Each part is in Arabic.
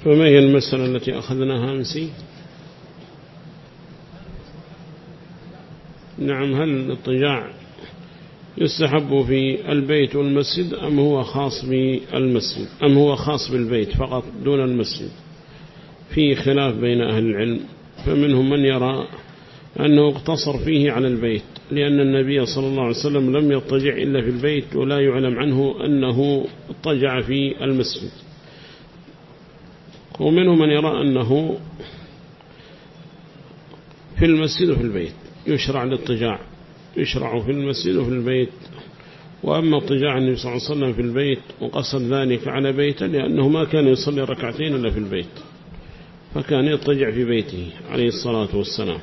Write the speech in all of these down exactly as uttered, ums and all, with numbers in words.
فما هي المسألة التي أخذناها أمسي؟ نعم، هل الاضطجاع يستحب في البيت والمسجد أم هو خاص بالمسجد أم هو خاص بالبيت فقط دون المسجد؟ في خلاف بين أهل العلم، فمنهم من يرى أنه اقتصر فيه على البيت، لأن النبي صلى الله عليه وسلم لم يضطجع إلا في البيت، ولا يعلم عنه أنه اضطجع في المسجد. ومنهم من يرى أنه في المسجد وفي البيت يشرع الاضطجاع، يشرع في المسجد وفي البيت. وأما اضطجاع النبي صلى الله عليه وسلم في البيت وقصد ذلك على بيته، لأنه ما كان يصلي ركعتين إلا في البيت، فكان يضطجع في بيته عليه الصلاة والسلام.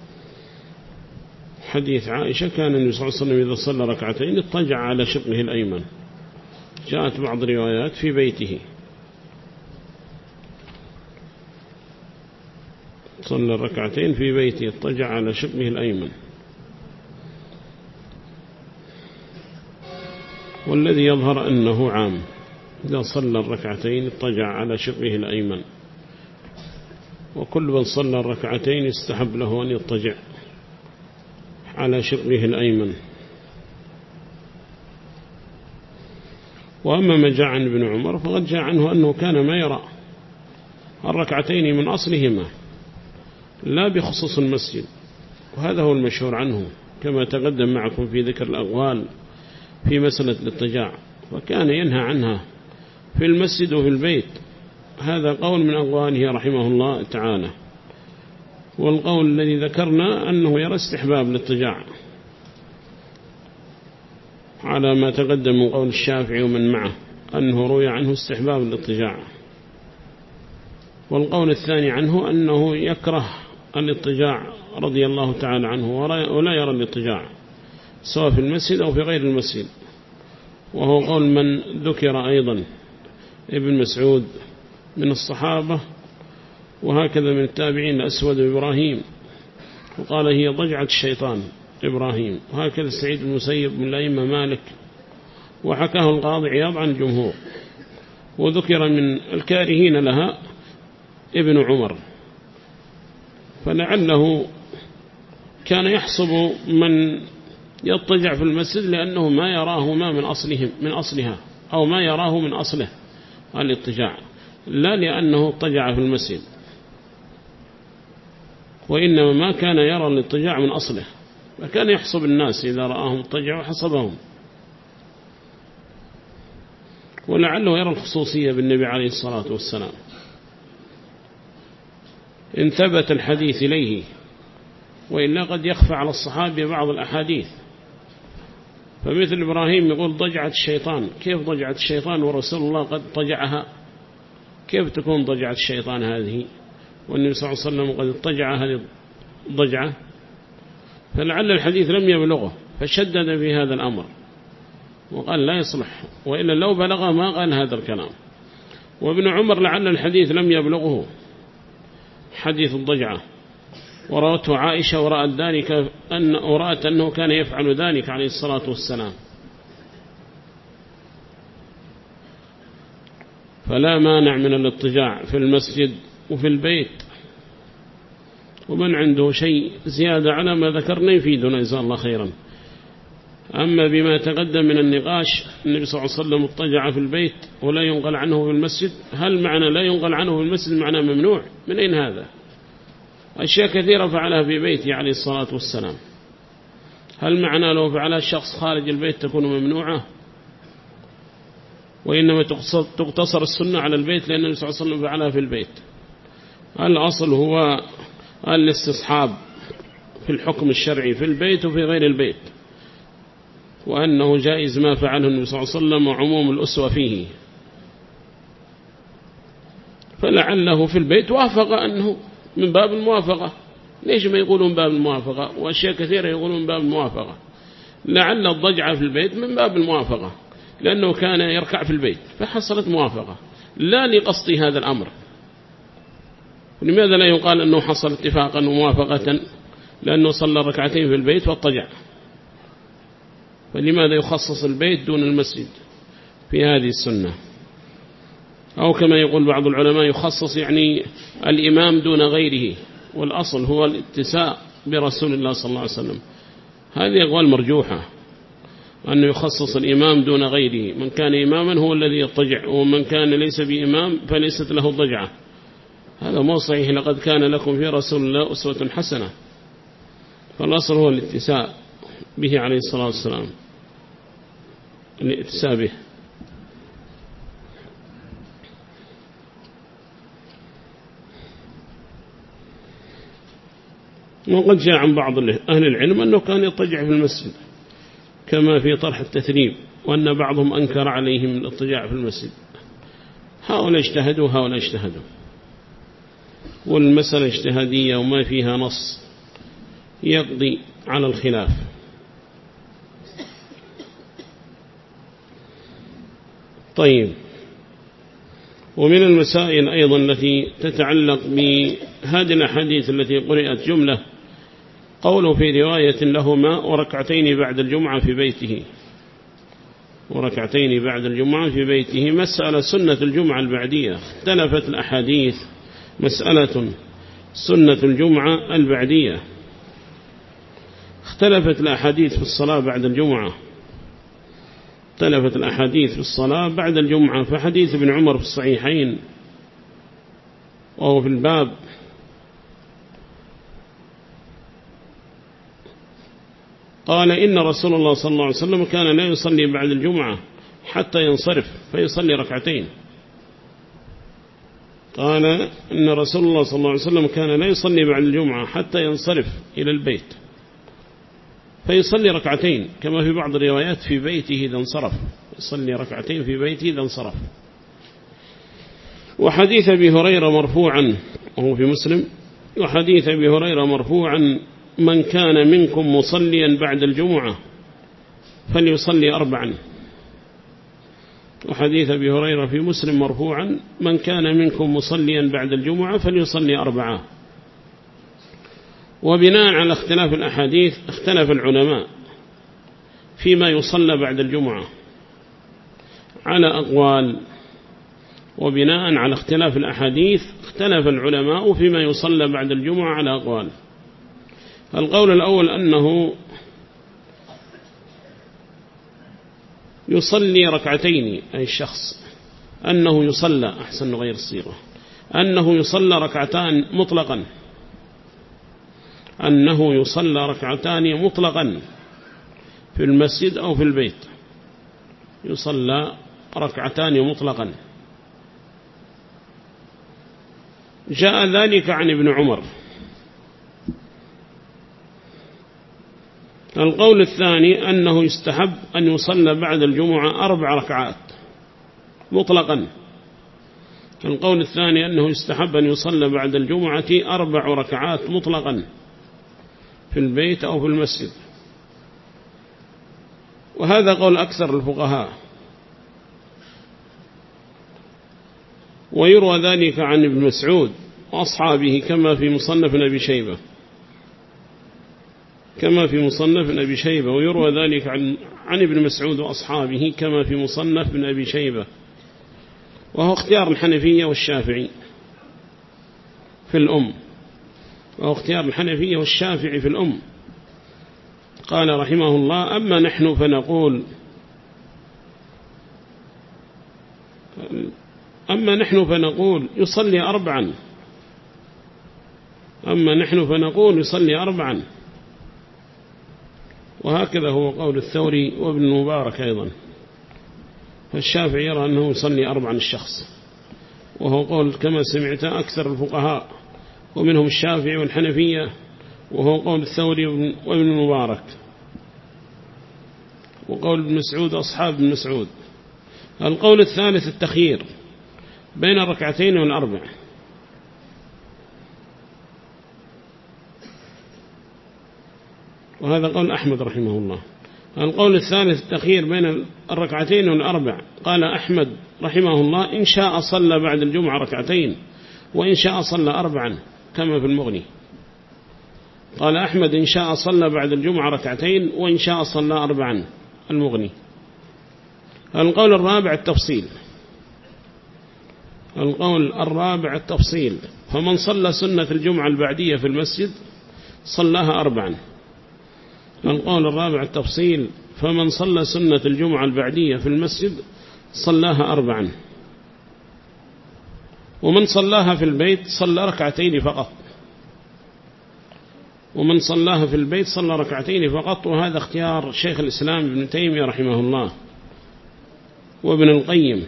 حديث عائشة كان النبي صلى الله عليه وسلم إذا صلى ركعتين اضطجع على شقه الأيمن، جاءت بعض الروايات في بيته، صلى الركعتين في بيته اضطجع على شقه الأيمن. والذي يظهر أنه عام، إذا صلى الركعتين اضطجع على شقه الأيمن، وكل من صلى الركعتين يستحب له أن يضطجع على شقه الأيمن. وأما ما جاء عن ابن عمر فقد جاء عنه أنه كان ما يرى الركعتين من أصلهما لا بخصوص المسجد، وهذا هو المشهور عنه كما تقدم معكم في ذكر الأقوال في مسألة الاضطجاع، وكان ينهى عنها في المسجد وفي البيت. هذا قول من أقواله رحمه الله تعالى. والقول الذي ذكرنا أنه يرى استحباب الاضطجاع على ما تقدم من قول الشافعي ومن معه، أنه روي عنه استحباب الاضطجاع. والقول الثاني عنه أنه يكره الاضطجاع رضي الله تعالى عنه، ولا يرى الاضطجاع سواء في المسجد أو في غير المسجد، وهو قول من ذكر أيضا ابن مسعود من الصحابة، وهكذا من التابعين الأسود وإبراهيم، وقال هي ضجعة الشيطان إبراهيم، وهكذا سعيد بن المسيب من الأئمة مالك، وحكاه القاضي عياض عن الجمهور. وذكر من الكارهين لها ابن عمر، فلعله كان يحسب من يضطجع في المسجد لأنه ما يراه ما من أصلهم من أصلها، أو ما يراه من أصله الاضطجاع، لا لأنه اضطجع في المسجد، وإنما ما كان يرى الاضطجاع من أصله، فكان يحسب الناس إذا رآهم اضطجعوا حسبهم. ولعله يرى الخصوصية بالنبي عليه الصلاة والسلام إن ثبت الحديث إليه، وإلا قد يخفى على الصحابة بعض الأحاديث. فمثل إبراهيم يقول ضجعة الشيطان، كيف ضجعة الشيطان ورسول الله قد ضجعها؟ كيف تكون ضجعة الشيطان هذه والنبي صلى الله عليه وسلم قد اضطجع هذه الضجعة؟ فلعل الحديث لم يبلغه فشدد في هذا الأمر وقال لا يصلح، وإلا لو بلغه ما قال هذا الكلام. وابن عمر لعل الحديث لم يبلغه حديث الضجعة، ورأته عائشة ورأت ذلك أن ورأت أنه كان يفعل ذلك عليه الصلاة والسلام. فلا مانع من الاضطجاع في المسجد وفي البيت، ومن عنده شيء زيادة على ما ذكرنا يفيدنا جزاه الله خيرا. أما بما تقدم من النقاش النبي صلى الله عليه وسلم اضطجع في البيت ولا ينقل عنه في المسجد، هل معنى لا ينقل عنه في المسجد معنى ممنوع؟ من أين هذا؟ أشياء كثيرة فعلها في بيته عليه الصلاة والسلام، هل معنى لو فعلها الشخص خارج البيت تكون ممنوعة؟ وإنما تقتصر السنة على البيت لأن النبي صلى الله عليه وسلم فعلها في البيت. الأصل هو الاستصحاب في الحكم الشرعي في البيت وفي غير البيت، وأنه جائز ما فعله النبي صلى الله عليه وسلم وعموم الأسوة فيه. فلعله في البيت وافق أنه من باب الموافقة، ليش ما يقولون من باب الموافقة؟ وأشياء كثيرة يقولون من باب الموافقة. لعل الضجعة في البيت من باب الموافقة لأنه كان يركع في البيت فحصلت موافقة، لا لقصد هذا الأمر. لماذا لا يقال أنه حصل اتفاقا وموافقة؟ لأنه صلى ركعتين في البيت واضطجع. فلماذا يخصص البيت دون المسجد في هذه السنة؟ أو كما يقول بعض العلماء يخصص يعني الإمام دون غيره، والأصل هو الاتساء برسول الله صلى الله عليه وسلم. هذه أقوال مرجوحة، أنه يخصص الإمام دون غيره، من كان إماما هو الذي يضطجع، ومن كان ليس بإمام فليست له الضجعة. هذا مو صحيح. لقد كان لكم في رسول الله أسوة حسنة، فالأصل هو الاتساء به عليه الصلاة والسلام، الاتساء به. وقد جاء عن بعض أهل العلم أنه كان يضطجع في المسجد كما في طرح التثريب، وأن بعضهم أنكر عليهم الاضطجاع في المسجد. هؤلاء اجتهدوا هؤلاء اجتهدوا، والمسألة اجتهادية وما فيها نص يقضي على الخلاف. طيب، ومن المسائل أيضا التي تتعلق بهذه الأحاديث التي قرأت جملة، قوله في رواية لهما وركعتين بعد الجمعة في بيته، وركعتين بعد الجمعة في بيته. مسألة سنة الجمعة البعدية، اختلفت الأحاديث. مسألة سنة الجمعة البعدية، اختلفت الأحاديث في الصلاة بعد الجمعة، اختلفت الأحاديث في الصلاة بعد الجمعة. فحديث ابن عمر في الصحيحين وهو في الباب قال إن رسول الله صلى الله عليه وسلم كان لا يصلي بعد الجمعة حتى ينصرف فيصلي ركعتين. قال إن رسول الله صلى الله عليه وسلم كان لا يصلي بعد الجمعة حتى ينصرف إلى البيت فيصلي ركعتين، كما في بعض الروايات في بيته إذا انصرف، يصلي ركعتين في بيته إذا انصرف. وحديث أبي هريرة مرفوعا وهو في مسلم، وحديث أبي هريرة مرفوعا من كان منكم مصليا بعد الجمعة فليصلي أربعا. وحديث أبي هريرة في مسلم مرفوعا من كان منكم مصليا بعد الجمعة فليصلي أربعة. وبناء على اختلاف الأحاديث اختلف العلماء فيما يصلى بعد الجمعة على أقوال، وبناء على اختلاف الأحاديث اختلف العلماء فيما يصلى بعد الجمعة على أقوال. القول الأول أنه يصلي ركعتين، أي الشخص أنه يصلى، أحسن غير الصيغة، أنه يصلى ركعتان مطلقا، أنه يصلى ركعتان مطلقا في المسجد أو في البيت، يصلى ركعتان مطلقا. جاء ذلك عن ابن عمر. القول الثاني أنه يستحب أن يصلى بعد الجمعة أربع ركعات مطلقا. القول الثاني أنه يستحب أن يصلى بعد الجمعة أربع ركعات مطلقا في البيت أو في المسجد، وهذا قول أكثر الفقهاء. ويروى ذلك عن ابن مسعود وأصحابه كما في مصنف أبي شيبة، كما في مصنف أبي شيبة ويروى ذلك عن, عن ابن مسعود وأصحابه كما في مصنف بن أبي شيبة، وهو اختيار الحنفية والشافعي في الأم، وهو اختيار الحنفية والشافعي في الأم. قال رحمه الله: أما نحن فنقول أما نحن فنقول يصلي أربعا أما نحن فنقول يصلي أربعا وهكذا هو قول الثوري وابن المبارك أيضا. فالشافعي يرى أنه يصلي أربعا الشخص، وهو قول كما سمعت أكثر الفقهاء ومنهم الشافعي والحنفية، وهو قول الثوري وابن المبارك وقول ابن مسعود أصحاب ابن مسعود. القول الثالث التخيير بين الركعتين والأربع، وهذا قول أحمد رحمه الله. القول الثالث التخيير بين الركعتين والأربع. قال أحمد رحمه الله: إن شاء صلى بعد الجمعة ركعتين، وإن شاء صلى أربعا كما في المغني. قال أحمد: إن شاء صلى بعد الجمعة ركعتين، وإن شاء صلى أربعا المغني. القول الرابع التفصيل، القول الرابع التفصيل، فمن صلى سنة الجمعة البعدية في المسجد صلاها أربعا. القول الرابع التفصيل، فمن صلى سنة الجمعة البعدية في المسجد صلاها أربعا. ومن صلاها في البيت صلى ركعتين فقط، ومن صلاها في البيت صلى ركعتين فقط. وهذا اختيار شيخ الإسلام ابن تيمية رحمه الله وابن القيم.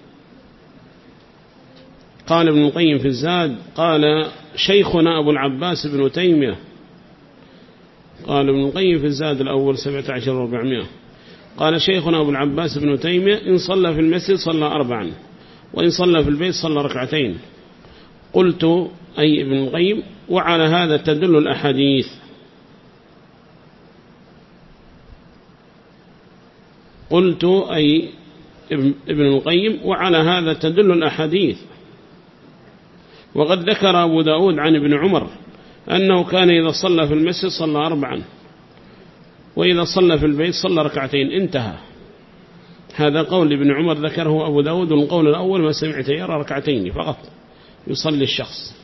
قال ابن القيم في الزاد، قال شيخنا أبو العباس ابن تيمية، قال ابن القيم في الزاد الأول سبعة عشر وأربعمائة، قال شيخنا أبو العباس ابن تيمية إن صلى في المسجد صلى أربعا، وإن صلى في البيت صلى ركعتين. قلت أي ابن القيم وعلى هذا تدل الأحاديث. قلت أي ابن القيم وعلى هذا تدل الأحاديث. وقد ذكر أبو داود عن ابن عمر أنه كان إذا صلى في المسجد صلى أربعا، وإذا صلى في البيت صلى ركعتين. انتهى. هذا قول ابن عمر ذكره أبو داود، والقول الأول ما سمعت يرى ركعتين فقط يصلي الشخص.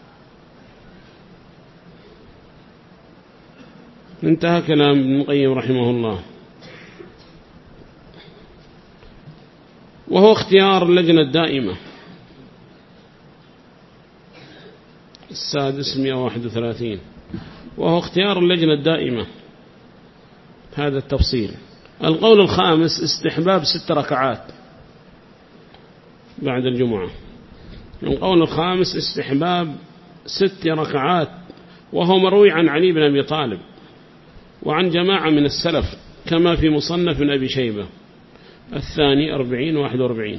انتهى كلام ابن القيم رحمه الله. وهو اختيار اللجنة الدائمة السادس مئة وواحد وثلاثين، وهو اختيار اللجنة الدائمة. هذا التفصيل. القول الخامس استحباب ست ركعات بعد الجمعة. القول الخامس استحباب ست ركعات، وهو مروي عن علي بن أبي طالب وعن جماعة من السلف كما في مصنف من أبي شيبة الثاني أربعين واحد وأربعين.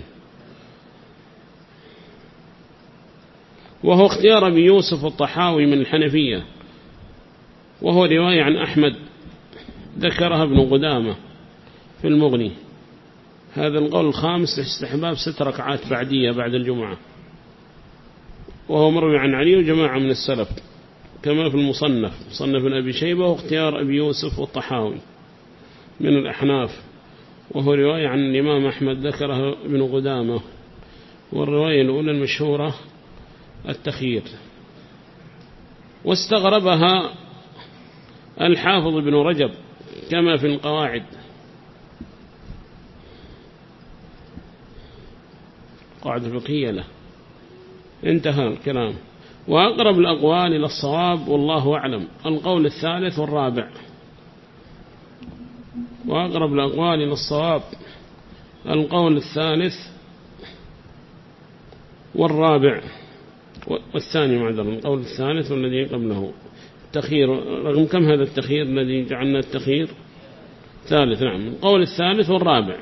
وهو اختيار أبي يوسف الطحاوي من الحنفية، وهو رواية عن أحمد ذكرها ابن قدامة في المغني. هذا القول الخامس استحباب ست ركعات بعدية بعد الجمعة، وهو مروي عن علي وجماعة من السلف كما في المصنف مصنف من أبي شيبة، واختيار أبي يوسف والطحاوي من الأحناف، وهو رواية عن الإمام أحمد ذكرها ابن قدامة. والرواية الأولى المشهورة التخيير. واستغربها الحافظ ابن رجب كما في القواعد. قاعدة فقهية له. انتهى الكلام. وأقرب الأقوال إلى الصواب والله أعلم القول الثالث والرابع. وأقرب الأقوال إلى الصواب القول الثالث والرابع والثاني معذرا القول الثالث والذي قبله التخيير. رغم كم هذا التخيير الذي جعلنا التخيير ثالث؟ نعم القول الثالث والرابع.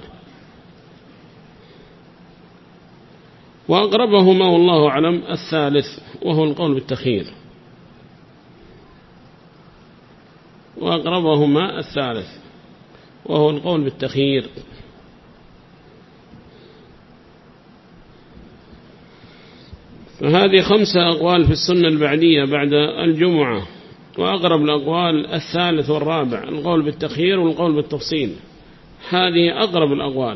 وأقربهما والله أعلم الثالث وهو القول بالتخيير. وأقربهما الثالث وهو القول بالتخيير. فهذه خمسة أقوال في السنة البعدية بعد الجمعة. وأقرب الأقوال الثالث والرابع القول بالتخيير والقول بالتفصيل. هذه أقرب الأقوال.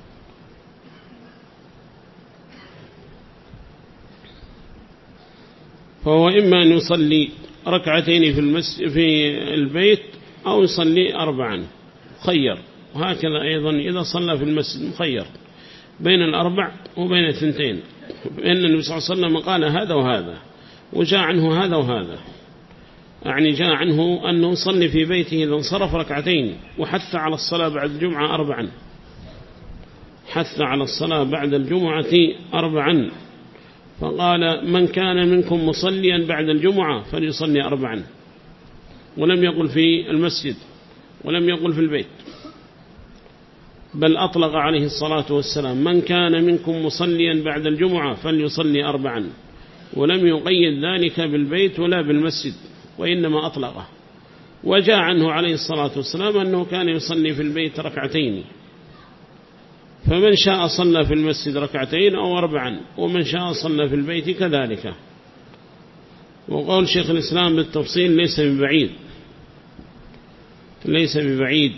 فهو إما أن يصلي ركعتين في المسجد في البيت أو يصلي أربعا مخير. وهكذا أيضا إذا صلى في المسجد مخير بين الأربع وبين الثنتين، لأن النبي صلى الله عليه وسلم قال هذا وهذا، وجاء عنه هذا وهذا. يعني جاء عنه أنه يصلي في بيته إذا انصرف ركعتين، وحث على الصلاة بعد الجمعة أربعا، حث على الصلاة بعد الجمعة أربعا، فقال من كان منكم مصليا بعد الجمعة فليصلي أربعا، ولم يقل في المسجد ولم يقل في البيت، بل أطلق عليه الصلاة والسلام من كان منكم مصليا بعد الجمعة فليصلي أربعا، ولم يقيد ذلك بالبيت ولا بالمسجد، وإنما أطلقه. وجاء عنه عليه الصلاة والسلام أنه كان يصلي في البيت ركعتين، فمن شاء صلى في المسجد ركعتين أو أربعا، ومن شاء صلى في البيت كذلك. وقول شيخ الإسلام بالتفصيل ليس ببعيد، ليس ببعيد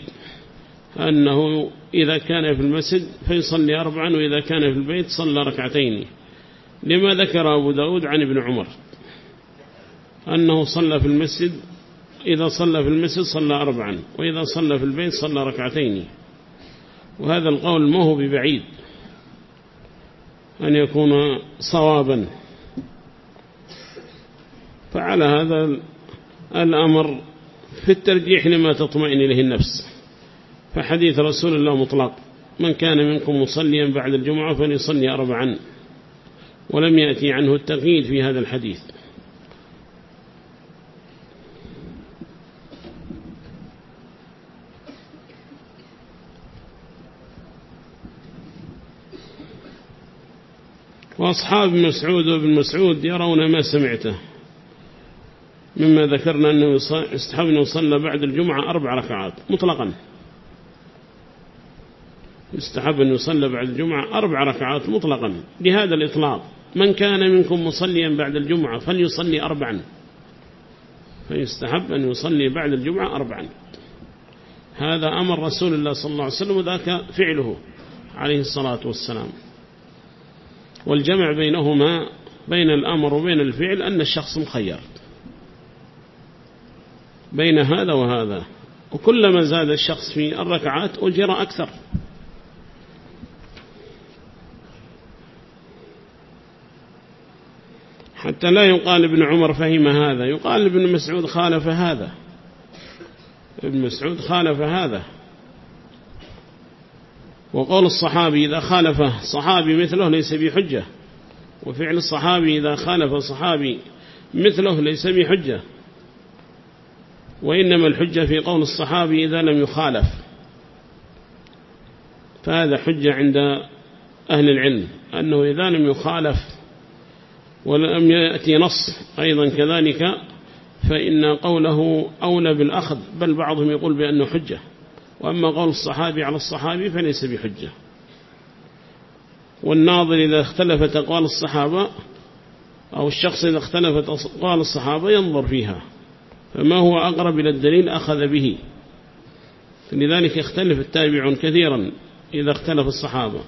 أنه إذا كان في المسجد فيصلي أربعا، وإذا كان في البيت صلى ركعتين، لما ذكر أبو داود عن ابن عمر أنه صلى في المسجد، إذا صلى في المسجد صلى أربعا، وإذا صلى في البيت صلى ركعتين. وهذا القول ما هو ببعيد أن يكون صوابا. فعلى هذا الأمر في الترجيح لما تطمئن إليه النفس، فحديث رسول الله مطلق: من كان منكم مصليا بعد الجمعة فليصلي أربعا، ولم يأتي عنه التقييد في هذا الحديث. وأصحاب مسعود وابن مسعود يرون ما سمعته مما ذكرنا أنه يستحب أنه يصلى بعد الجمعة أربع ركعات مطلقا، يستحب أن يصلى بعد الجمعة أربع ركعات مطلقا بهذا الإطلاق: من كان منكم مصليا بعد الجمعة فليصلي أربعا، فيستحب أن يصلي بعد الجمعة أربعا. هذا أمر رسول الله صلى الله عليه وسلم، وذاك فعله عليه الصلاة والسلام. والجمع بينهما بين الأمر وبين الفعل أن الشخص مخير بين هذا وهذا، وكلما زاد الشخص في الركعات أجر أكثر. حتى لا يقال ابن عمر فهم هذا، يقال ابن مسعود خالف هذا، ابن مسعود خالف هذا. وقول الصحابي إذا خالف صحابي مثله ليس بحجة، وفعل الصحابي إذا خالف صحابي مثله ليس بحجة، وإنما الحجة في قول الصحابي إذا لم يخالف، فهذا حجة عند أهل العلم أنه إذا لم يخالف ولم يأتي نص أيضا كذلك فإن قوله أولى بالأخذ، بل بعضهم يقول بأنه حجة. وأما قول الصحابي على الصحابي فليس بحجة. والناظر إذا اختلفت أقوال الصحابة أو الشخص إذا اختلفت أقوال الصحابة ينظر فيها، فما هو أقرب إلى الدليل أخذ به. لذلك يختلف التابعون كثيرا إذا اختلف الصحابة.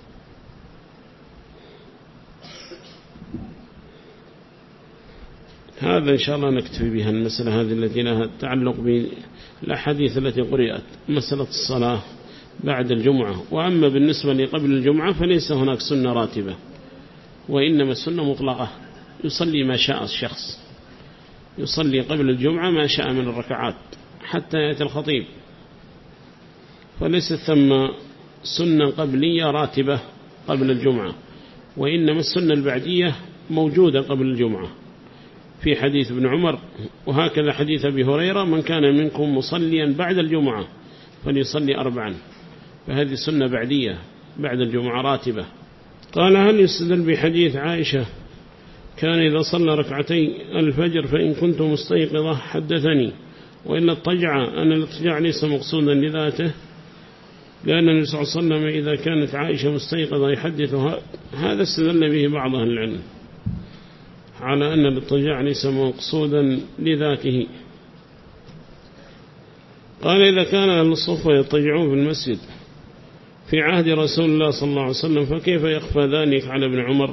هذا إن شاء الله نكتفي بها المسألة هذه التي لها تعلق بالأحاديث التي قرأت، مسألة الصلاة بعد الجمعة. وأما بالنسبة لقبل الجمعة فليس هناك سنة راتبة، وإنما السنة مطلقة، يصلي ما شاء الشخص، يصلي قبل الجمعة ما شاء من الركعات حتى يأتي الخطيب، فليس ثم سنة قبلية راتبة قبل الجمعة، وإنما السنة البعدية موجودة قبل الجمعة في حديث ابن عمر، وهكذا حديث أبي هريرة: من كان منكم مصليا بعد الجمعة فليصلي أربعا، فهذه سنة بعدية بعد الجمعة راتبة. قال: هل يستدل بحديث عائشة كان إذا صلى ركعتي الفجر فإن كنت مستيقظة حدثني، وإن الطجعة أن الاضطجاع ليس مقصودا لذاته، لأن النبي صلى الله عليه وسلم إذا كانت عائشة مستيقظة يحدثها. هذا استدل به بعض أهل العلم على أن الاضطجاع ليس مقصودا لذاته. قال: إذا كان أهل الصفة يضطجعون في المسجد في عهد رسول الله صلى الله عليه وسلم فكيف يخفى ذلك على ابن عمر؟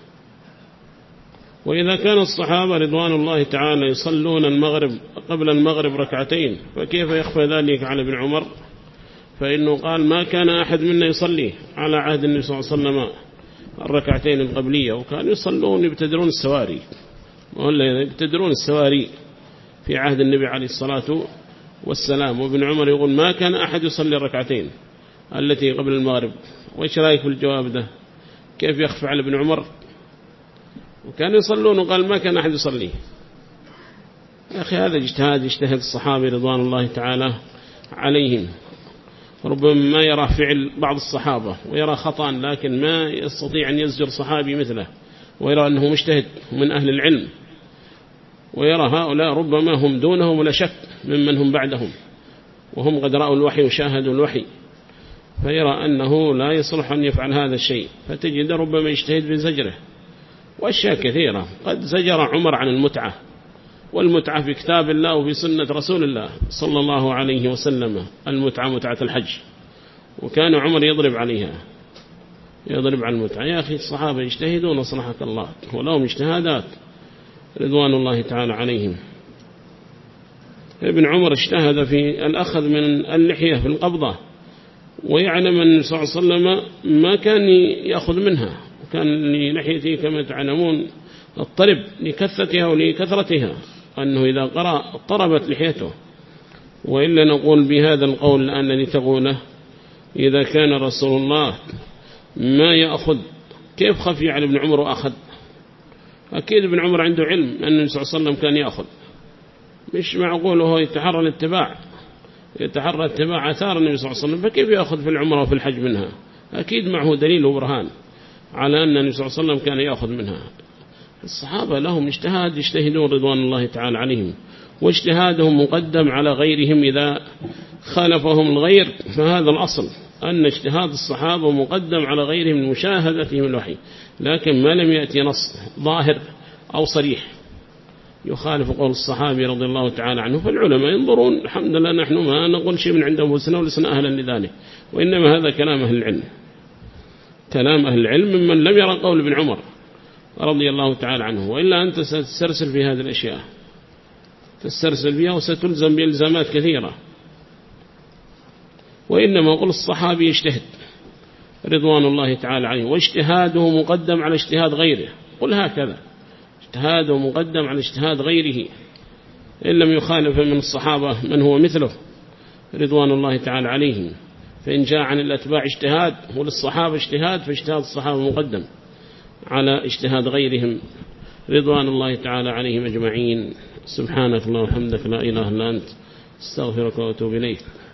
وإذا كان الصحابة رضوان الله تعالى يصلون المغرب قبل المغرب ركعتين فكيف يخفى ذلك على ابن عمر؟ فإنه قال: ما كان أحد منا يصلي على عهد النبي صلى الله عليه وسلم الركعتين القبلية، وكانوا يصلون يبتدرون السواري، ولا يبتدرون السواري في عهد النبي عليه الصلاة والسلام. وابن عمر يقول: ما كان أحد يصلي الركعتين التي قبل المغرب. وإيش رأيك في الجواب ده؟ كيف يخفى على ابن عمر؟ وكانوا يصلون وقال ما كان أحد يصلي. يا أخي هذا اجتهاد يجتهد الصحابة رضوان الله تعالى عليهم، ربما ما يرى فعل بعض الصحابة ويرى خطأ، لكن ما يستطيع أن يزجر صحابي مثله، ويرى أنه مجتهد من أهل العلم، ويرى هؤلاء ربما هم دونهم ولا شك ممن هم بعدهم، وهم قد رأوا الوحي وشاهدوا الوحي، فيرى أنه لا يصلح أن يفعل هذا الشيء، فتجد ربما يجتهد بزجره. وأشياء كثيرة قد زجر عمر عن المتعة، والمتعة في كتاب الله وفي سنة رسول الله صلى الله عليه وسلم، المتعة متعة الحج، وكان عمر يضرب عليها. يضرب على المتعة. يا أخي الصحابة يجتهدون نصرحك الله، ولهم اجتهادات رضوان الله تعالى عليهم. ابن عمر اجتهد في الأخذ من اللحية في القبضة، ويعلم أن صلى الله عليه وسلم ما كان يأخذ منها، وكان للحيته كما تعلمون الطرب لكثتها ولكثرتها، أنه إذا قرأ طربت لحيته. وإلا نقول بهذا القول الآن لتقوله إذا كان رسول الله ما يأخذ كيف خفي على ابن عمر وأخذ؟ أكيد ابن عمر عنده علم أن النبي صلى الله عليه وسلم كان يأخذ، مش معقول هو يتحرى الاتباع يتحرى اتباع أثار النبي صلى الله عليه وسلم، فكيف يأخذ في العمرة وفي الحج منها؟ أكيد معه دليل وبرهان على أن النبي صلى الله عليه وسلم كان يأخذ منها. الصحابة لهم اجتهاد يجتهدون رضوان الله تعالى عليهم، واجتهادهم مقدم على غيرهم إذا خالفهم الغير، فهذا الأصل أن اجتهاد الصحابة مقدم على غيرهم لمشاهدتهم الوحي، لكن ما لم يأتي نص ظاهر أو صريح يخالف قول الصحابي رضي الله تعالى عنه، فالعلماء ينظرون. الحمد لله نحن ما نقول شيء من عند أنفسنا ولسنا أهلا لذلك، وإنما هذا كلام أهل العلم، كلام أهل العلم ممن لم يرى قول ابن عمر رضي الله تعالى عنه. وإلا أنت ستسترسل في هذه الأشياء، تسترسل فيها وستلزم بإلزامات كثيرة. وإنما قل الصحابي يجتهد رضوان الله تعالى عليه، واجتهاده مقدم على اجتهاد غيره، قل هكذا اجتهاده مقدم على اجتهاد غيره، إن لم يخالف من الصحابة من هو مثله رضوان الله تعالى عليهم. فإن جاء عن الأتباع اجتهاد وللصحابة اجتهاد، فاجتهاد الصحابة مقدم على اجتهاد غيرهم رضوان الله تعالى عليهم أجمعين. سبحانك اللهم وبحمدك لا إله إلا أنت، استغفرك وأتوب إليك.